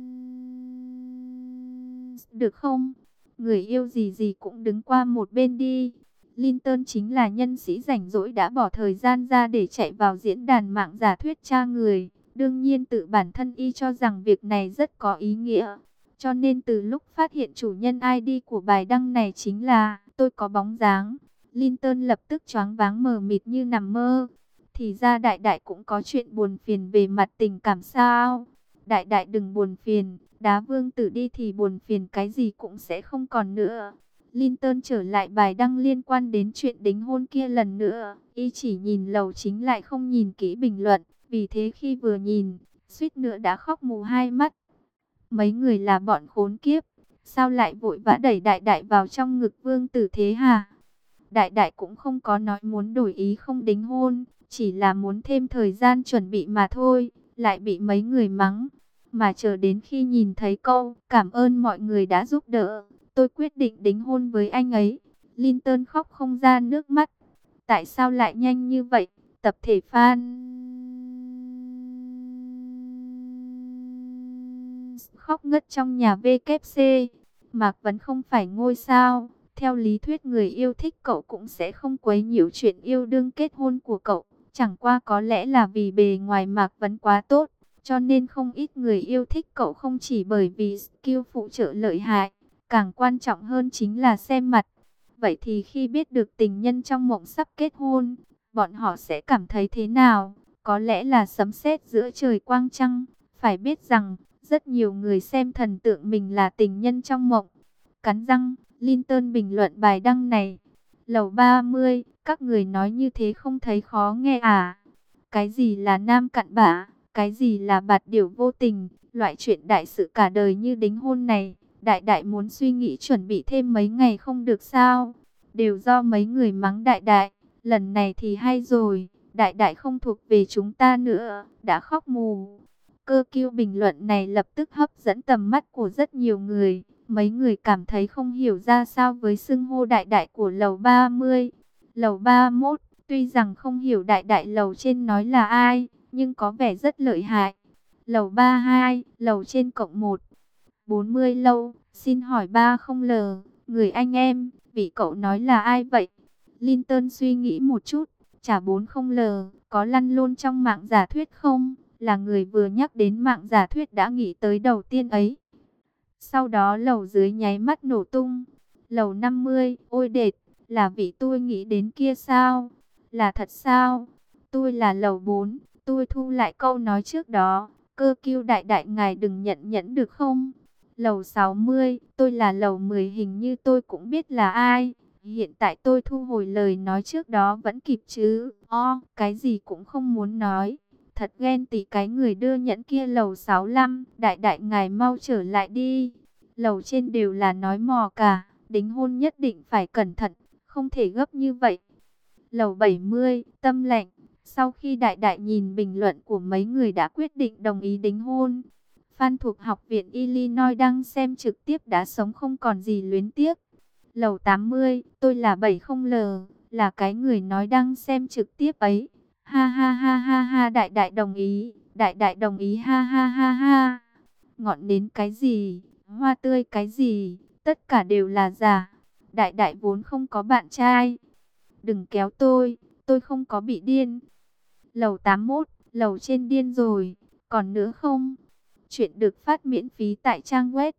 Được không? Người yêu gì gì cũng đứng qua một bên đi. Linton chính là nhân sĩ rảnh rỗi đã bỏ thời gian ra để chạy vào diễn đàn mạng giả thuyết tra người. Đương nhiên tự bản thân y cho rằng việc này rất có ý nghĩa. Cho nên từ lúc phát hiện chủ nhân ID của bài đăng này chính là tôi có bóng dáng, Linton lập tức choáng váng mờ mịt như nằm mơ. Thì ra đại đại cũng có chuyện buồn phiền về mặt tình cảm sao? Đại đại đừng buồn phiền, đá vương tử đi thì buồn phiền cái gì cũng sẽ không còn nữa. Linton trở lại bài đăng liên quan đến chuyện đính hôn kia lần nữa. Y chỉ nhìn lầu chính lại không nhìn kỹ bình luận. Vì thế khi vừa nhìn, suýt nữa đã khóc mù hai mắt. Mấy người là bọn khốn kiếp. Sao lại vội vã đẩy đại đại vào trong ngực vương tử thế hả? Đại đại cũng không có nói muốn đổi ý không đính hôn. Chỉ là muốn thêm thời gian chuẩn bị mà thôi. Lại bị mấy người mắng. Mà chờ đến khi nhìn thấy câu cảm ơn mọi người đã giúp đỡ, tôi quyết định đính hôn với anh ấy. Linton khóc không ra nước mắt. Tại sao lại nhanh như vậy? Tập thể fan khóc ngất trong nhà WC. Mạc Vấn không phải ngôi sao. Theo lý thuyết người yêu thích cậu cũng sẽ không quấy nhiễu chuyện yêu đương kết hôn của cậu. Chẳng qua có lẽ là vì bề ngoài Mạc Vấn quá tốt. Cho nên không ít người yêu thích cậu không chỉ bởi vì skill phụ trợ lợi hại. Càng quan trọng hơn chính là xem mặt. Vậy thì khi biết được tình nhân trong mộng sắp kết hôn, bọn họ sẽ cảm thấy thế nào? Có lẽ là sấm sét giữa trời quang trăng. Phải biết rằng, rất nhiều người xem thần tượng mình là tình nhân trong mộng. Cắn răng, Linton bình luận bài đăng này. Lầu 30, các người nói như thế không thấy khó nghe à? Cái gì là nam cặn bã? Cái gì là bạt điểu vô tình? Loại chuyện đại sự cả đời như đính hôn này, đại đại muốn suy nghĩ chuẩn bị thêm mấy ngày không được sao? Đều do mấy người mắng đại đại. Lần này thì hay rồi, đại đại không thuộc về chúng ta nữa, đã khóc mù. Cơ kiêu bình luận này lập tức hấp dẫn tầm mắt của rất nhiều người. Mấy người cảm thấy không hiểu ra sao với xưng hô đại đại của lầu 30. Lầu 31, tuy rằng không hiểu đại đại lầu trên nói là ai, nhưng có vẻ rất lợi hại. Lầu 32, lầu trên cộng 1. 40 lâu, xin hỏi 30L, người anh em, vị cậu nói là ai vậy? Linton suy nghĩ một chút, trả 40L, có lăn lộn trong mạng giả thuyết không? Là người vừa nhắc đến mạng giả thuyết đã nghĩ tới đầu tiên ấy. Sau đó lầu dưới nháy mắt nổ tung. Lầu 50, ôi đệt, là vị tôi nghĩ đến kia sao? Là thật sao? Tôi là lầu 4, tôi thu lại câu nói trước đó. Cơ kiêu đại đại ngài đừng nhận nhẫn được không? Lầu 60, tôi là lầu 10 hình như tôi cũng biết là ai. Hiện tại tôi thu hồi lời nói trước đó vẫn kịp chứ. Cái gì cũng không muốn nói. Thật ghen tị cái người đưa nhẫn kia lầu 65. Đại đại ngài mau trở lại đi. Lầu trên đều là nói mò cả. Đính hôn nhất định phải cẩn thận. Không thể gấp như vậy. Lầu 70, tâm lệnh. Sau khi đại đại nhìn bình luận của mấy người đã quyết định đồng ý đính hôn. Fan thuộc học viện Illinois đang xem trực tiếp đã sống không còn gì luyến tiếc. Lầu 80, tôi là 70L, là cái người nói đang xem trực tiếp ấy. Ha ha ha ha ha, đại đại đồng ý ha ha ha ha. Ngọn nến cái gì, hoa tươi cái gì, tất cả đều là giả. Đại đại vốn không có bạn trai. Đừng kéo tôi không có bị điên. Lầu 81, lầu trên điên rồi, còn nữa không? Chuyện được phát miễn phí tại trang web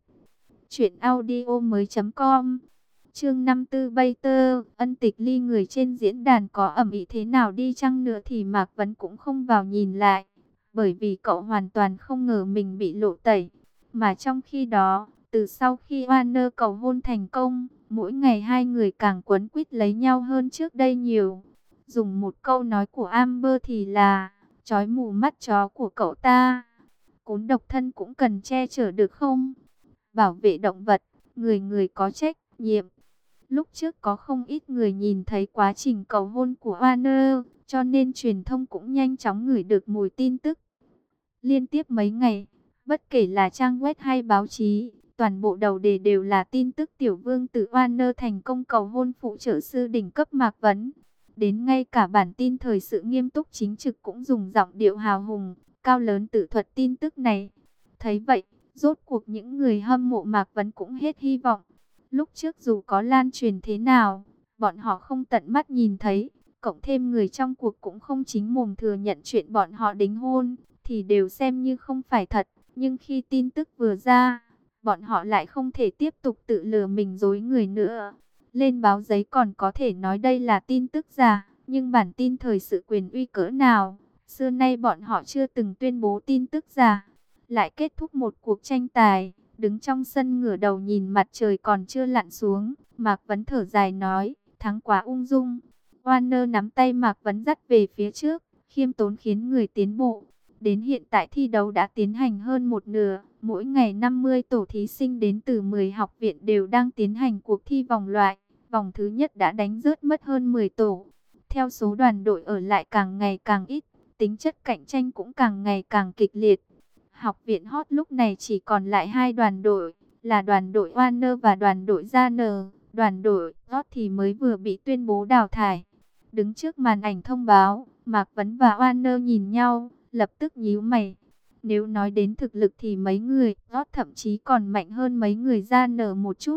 truyệnaudiomoi.com. Chương 54 Bater, ân tịch ly người trên diễn đàn có ầm ĩ thế nào đi chăng nữa thì Mạc Vấn cũng không vào nhìn lại, bởi vì cậu hoàn toàn không ngờ mình bị lộ tẩy. Mà trong khi đó, từ sau khi Warner cầu hôn thành công, mỗi ngày hai người càng quấn quýt lấy nhau hơn trước đây nhiều. Dùng một câu nói của Amber thì là chói mù mắt chó của cậu ta. Cún độc thân cũng cần che chở được không? Bảo vệ động vật, người người có trách nhiệm. Lúc trước có không ít người nhìn thấy quá trình cầu hôn của Warner, cho nên truyền thông cũng nhanh chóng ngửi được mùi tin tức. Liên tiếp mấy ngày, bất kể là trang web hay báo chí, Toàn bộ đầu đề đều là tin tức tiểu vương tử Warner thành công cầu hôn phụ trợ sư đỉnh cấp Mạc Vấn. Đến ngay cả bản tin thời sự nghiêm túc chính trực cũng dùng giọng điệu hào hùng, cao lớn tự thuật tin tức này. Thấy vậy, rốt cuộc những người hâm mộ Mạc Vấn cũng hết hy vọng. Lúc trước dù có lan truyền thế nào, bọn họ không tận mắt nhìn thấy, cộng thêm người trong cuộc cũng không chính mồm thừa nhận chuyện bọn họ đính hôn, thì đều xem như không phải thật. Nhưng khi tin tức vừa ra, bọn họ lại không thể tiếp tục tự lừa mình dối người nữa. Lên báo giấy còn có thể nói đây là tin tức giả, nhưng bản tin thời sự quyền uy cỡ nào, xưa nay bọn họ chưa từng tuyên bố tin tức giả. Lại kết thúc một cuộc tranh tài, đứng trong sân ngửa đầu nhìn mặt trời còn chưa lặn xuống, Mạc Vấn thở dài nói, thắng quá ung dung. Warner nắm tay Mạc Vấn dắt về phía trước, khiêm tốn khiến người tiến bộ. Đến hiện tại thi đấu đã tiến hành hơn một nửa, mỗi ngày 50 tổ thí sinh đến từ 10 học viện đều đang tiến hành cuộc thi vòng loại. Vòng thứ nhất đã đánh rớt mất hơn 10 tổ. Theo số đoàn đội ở lại càng ngày càng ít, tính chất cạnh tranh cũng càng ngày càng kịch liệt. Học viện Hot lúc này chỉ còn lại hai đoàn đội, là đoàn đội Warner và đoàn đội Janner. Đoàn đội Hot thì mới vừa bị tuyên bố đào thải. Đứng trước màn ảnh thông báo, Mạc Vấn và Warner nhìn nhau, lập tức nhíu mày. Nếu nói đến thực lực thì mấy người Hot thậm chí còn mạnh hơn mấy người Janner một chút.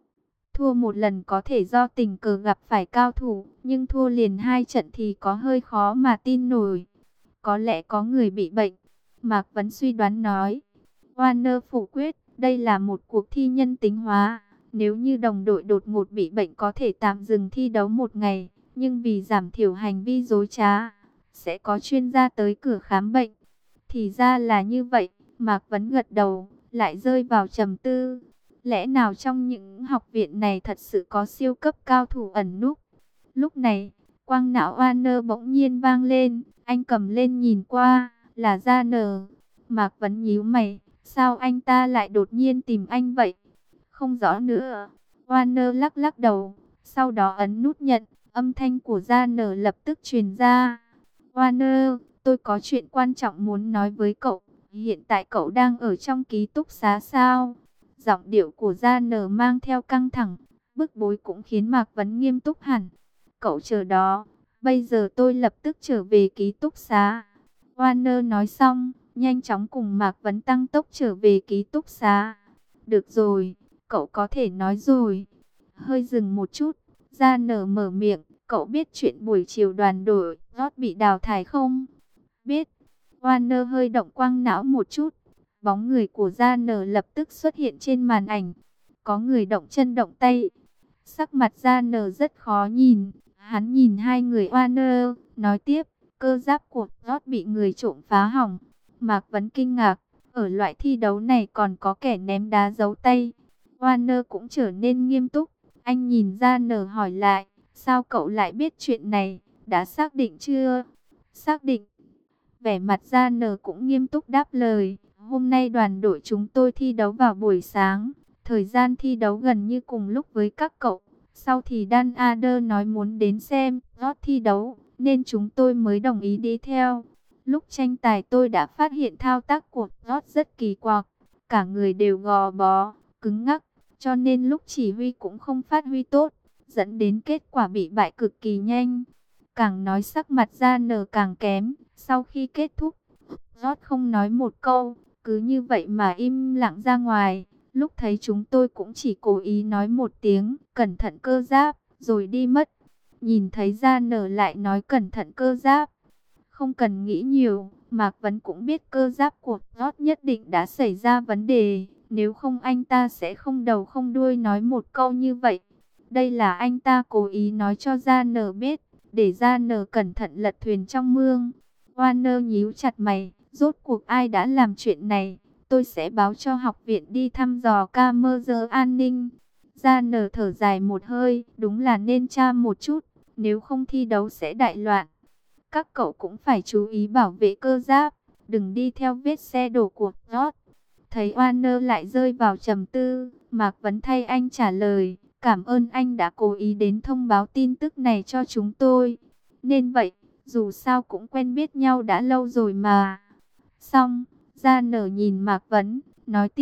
Thua một lần có thể do tình cờ gặp phải cao thủ, nhưng thua liền hai trận thì có hơi khó mà tin nổi. Có lẽ có người bị bệnh, Mạc Vấn suy đoán nói. Warner phủ quyết, đây là một cuộc thi nhân tính hóa. Nếu như đồng đội đột ngột bị bệnh có thể tạm dừng thi đấu một ngày, nhưng vì giảm thiểu hành vi dối trá, sẽ có chuyên gia tới cửa khám bệnh. Thì ra là như vậy, Mạc Vấn gật đầu, lại rơi vào trầm tư. Lẽ nào trong những học viện này thật sự có siêu cấp cao thủ ẩn núp? Lúc này, quang não Warner bỗng nhiên vang lên, anh cầm lên nhìn qua, là Janner. Mạc Vấn nhíu mày, sao anh ta lại đột nhiên tìm anh vậy? Không rõ nữa. Warner lắc lắc đầu, sau đó ấn nút nhận, âm thanh của Janner lập tức truyền ra. Warner, tôi có chuyện quan trọng muốn nói với cậu. Hiện tại cậu đang ở trong ký túc xá sao? Giọng điệu của Janner mang theo căng thẳng, bức bối cũng khiến Mạc Vấn nghiêm túc hẳn. Cậu chờ đó, bây giờ tôi lập tức trở về ký túc xá. Warner nói xong, nhanh chóng cùng Mạc Vấn tăng tốc trở về ký túc xá. Được rồi, cậu có thể nói rồi. Hơi dừng một chút, Janner mở miệng, cậu biết chuyện buổi chiều đoàn đội Hot bị đào thải không? Biết. Warner hơi động quang não một chút. Bóng người của Janner lập tức xuất hiện trên màn ảnh. Có người động chân động tay. Sắc mặt Janner rất khó nhìn. Hắn nhìn hai người Warner, nói tiếp, cơ giáp của Hot bị người trộm phá hỏng. Mạc Vấn kinh ngạc, ở loại thi đấu này còn có kẻ ném đá giấu tay. Warner cũng trở nên nghiêm túc. Anh nhìn Janner hỏi lại, sao cậu lại biết chuyện này, đã xác định chưa? Xác định. Vẻ mặt Janner cũng nghiêm túc đáp lời. Hôm nay đoàn đội chúng tôi thi đấu vào buổi sáng. Thời gian thi đấu gần như cùng lúc với các cậu. Sau thì Dan Ader nói muốn đến xem Hot thi đấu, nên chúng tôi mới đồng ý đi theo. Lúc tranh tài tôi đã phát hiện thao tác của Hot rất kỳ quặc. Cả người đều gò bó, cứng ngắc. Cho nên lúc chỉ huy cũng không phát huy tốt, dẫn đến kết quả bị bại cực kỳ nhanh. Càng nói sắc mặt Janner càng kém. Sau khi kết thúc, Hot không nói một câu, cứ như vậy mà im lặng ra ngoài. Lúc thấy chúng tôi cũng chỉ cố ý nói một tiếng, cẩn thận cơ giáp, rồi đi mất. Nhìn thấy Janner lại nói cẩn thận cơ giáp. Không cần nghĩ nhiều, Mạc Vấn cũng biết cơ giáp của Hot nhất định đã xảy ra vấn đề. Nếu không anh ta sẽ không đầu không đuôi nói một câu như vậy. Đây là anh ta cố ý nói cho Janner biết, để Janner cẩn thận lật thuyền trong mương. Warner nhíu chặt mày, rốt cuộc ai đã làm chuyện này? Tôi sẽ báo cho học viện đi thăm dò camera an ninh. Janner thở dài một hơi, đúng là nên tra một chút, nếu không thi đấu sẽ đại loạn. Các cậu cũng phải chú ý bảo vệ cơ giáp, đừng đi theo vết xe đổ của Hot. Thấy Warner lại rơi vào trầm tư, Mạc Vấn thay anh trả lời, cảm ơn anh đã cố ý đến thông báo tin tức này cho chúng tôi. Nên vậy, dù sao cũng quen biết nhau đã lâu rồi mà. Xong, Janner nhìn Mạc Vấn, nói tiếp,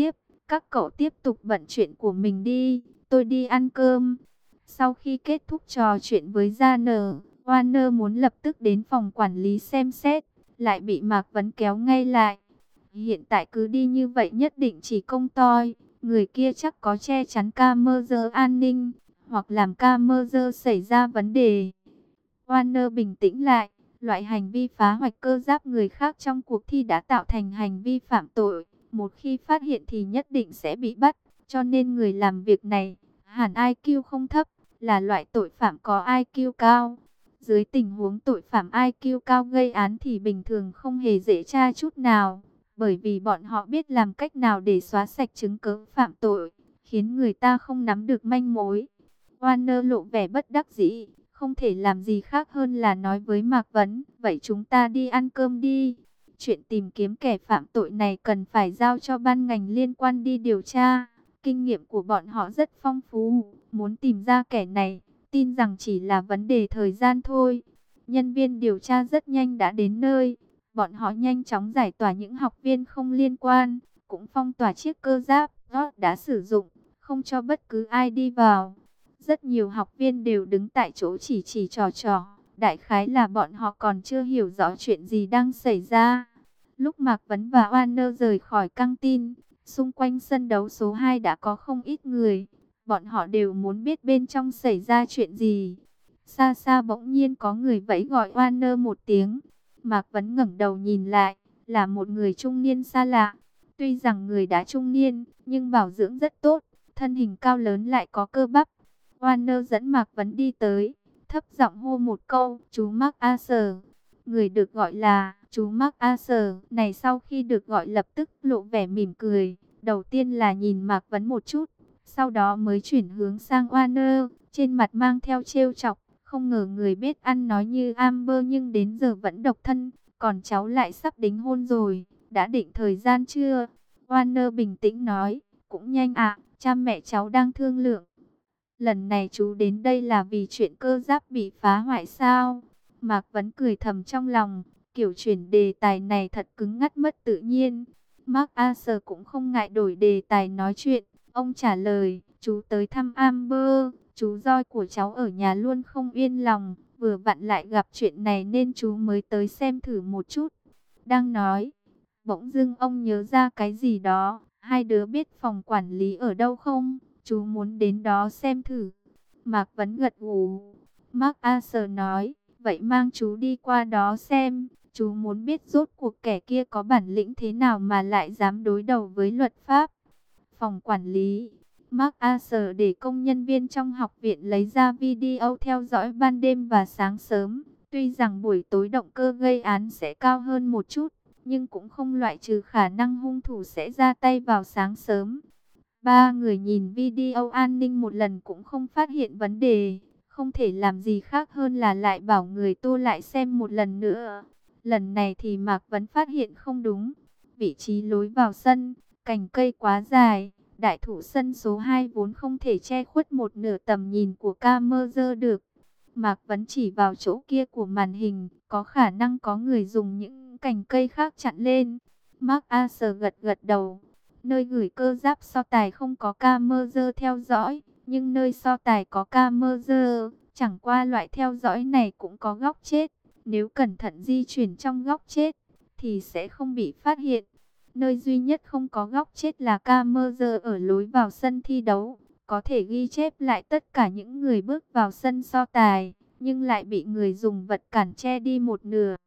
Các cậu tiếp tục bận chuyện của mình đi, tôi đi ăn cơm. Sau khi kết thúc trò chuyện với Gia Nở, Warner muốn lập tức đến phòng quản lý xem xét, lại bị Mạc Vấn kéo ngay lại. Hiện tại cứ đi như vậy nhất định chỉ công toi, người kia chắc có che chắn camera an ninh, hoặc làm camera xảy ra vấn đề. Warner bình tĩnh lại, loại hành vi phá hoại cơ giáp người khác trong cuộc thi đã tạo thành hành vi phạm tội. Một khi phát hiện thì nhất định sẽ bị bắt, cho nên người làm việc này, hẳn IQ không thấp, là loại tội phạm có IQ cao. Dưới tình huống tội phạm IQ cao gây án thì bình thường không hề dễ tra chút nào, bởi vì bọn họ biết làm cách nào để xóa sạch chứng cứ phạm tội, khiến người ta không nắm được manh mối. Warner lộ vẻ bất đắc dĩ, không thể làm gì khác hơn là nói với Mạc Vấn, vậy chúng ta đi ăn cơm đi. Chuyện tìm kiếm kẻ phạm tội này cần phải giao cho ban ngành liên quan đi điều tra. Kinh nghiệm của bọn họ rất phong phú, muốn tìm ra kẻ này, tin rằng chỉ là vấn đề thời gian thôi. Nhân viên điều tra rất nhanh đã đến nơi. Bọn họ nhanh chóng giải tỏa những học viên không liên quan, cũng phong tỏa chiếc cơ giáp đã sử dụng, không cho bất cứ ai đi vào. Rất nhiều học viên đều đứng tại chỗ chỉ trò. Đại khái là bọn họ còn chưa hiểu rõ chuyện gì đang xảy ra. Lúc Mạc Vấn và Warner rời khỏi căng tin, xung quanh sân đấu số 2 đã có không ít người. Bọn họ đều muốn biết bên trong xảy ra chuyện gì. Xa xa bỗng nhiên có người vẫy gọi Warner một tiếng. Mạc Vấn ngẩng đầu nhìn lại, là một người trung niên xa lạ. Tuy rằng người đã trung niên, nhưng bảo dưỡng rất tốt, thân hình cao lớn lại có cơ bắp. Warner dẫn Mạc Vấn đi tới, thấp giọng hô một câu, chú Mark Asher. Người được gọi là chú Mark Asher này sau khi được gọi lập tức lộ vẻ mỉm cười. Đầu tiên là nhìn Mạc Vấn một chút, sau đó mới chuyển hướng sang Warner, trên mặt mang theo trêu chọc. Không ngờ người biết ăn nói như Amber nhưng đến giờ vẫn độc thân, còn cháu lại sắp đính hôn rồi, đã định thời gian chưa? Warner bình tĩnh nói, cũng nhanh ạ, cha mẹ cháu đang thương lượng. Lần này chú đến đây là vì chuyện cơ giáp bị phá hoại sao? Mạc Vấn cười thầm trong lòng, kiểu chuyển đề tài này thật cứng ngắt mất tự nhiên. Mark Asher cũng không ngại đổi đề tài nói chuyện, ông trả lời, chú tới thăm Amber, chú roi của cháu ở nhà luôn không yên lòng, vừa vặn lại gặp chuyện này nên chú mới tới xem thử một chút. Đang nói, bỗng dưng ông nhớ ra cái gì đó, hai đứa biết phòng quản lý ở đâu không? Chú muốn đến đó xem thử. Mạc Vấn gật gù. Mark Asher nói, vậy mang chú đi qua đó xem. Chú muốn biết rốt cuộc kẻ kia có bản lĩnh thế nào mà lại dám đối đầu với luật pháp. Phòng quản lý. Mark Asher để công nhân viên trong học viện lấy ra video theo dõi ban đêm và sáng sớm. Tuy rằng buổi tối động cơ gây án sẽ cao hơn một chút, nhưng cũng không loại trừ khả năng hung thủ sẽ ra tay vào sáng sớm. Ba người nhìn video an ninh một lần cũng không phát hiện vấn đề, không thể làm gì khác hơn là lại bảo người Tô lại xem một lần nữa. Lần này thì Mạc Vấn phát hiện không đúng, vị trí lối vào sân, cành cây quá dài, đại thụ sân số 2 vốn không thể che khuất một nửa tầm nhìn của camera được. Mạc Vấn chỉ vào chỗ kia của màn hình, có khả năng có người dùng những cành cây khác chặn lên. Mark Asher gật gật đầu. Nơi gửi cơ giáp so tài không có camera theo dõi, nhưng nơi so tài có camera, chẳng qua loại theo dõi này cũng có góc chết. Nếu cẩn thận di chuyển trong góc chết, thì sẽ không bị phát hiện. Nơi duy nhất không có góc chết là camera ở lối vào sân thi đấu, có thể ghi chép lại tất cả những người bước vào sân so tài, nhưng lại bị người dùng vật cản che đi một nửa.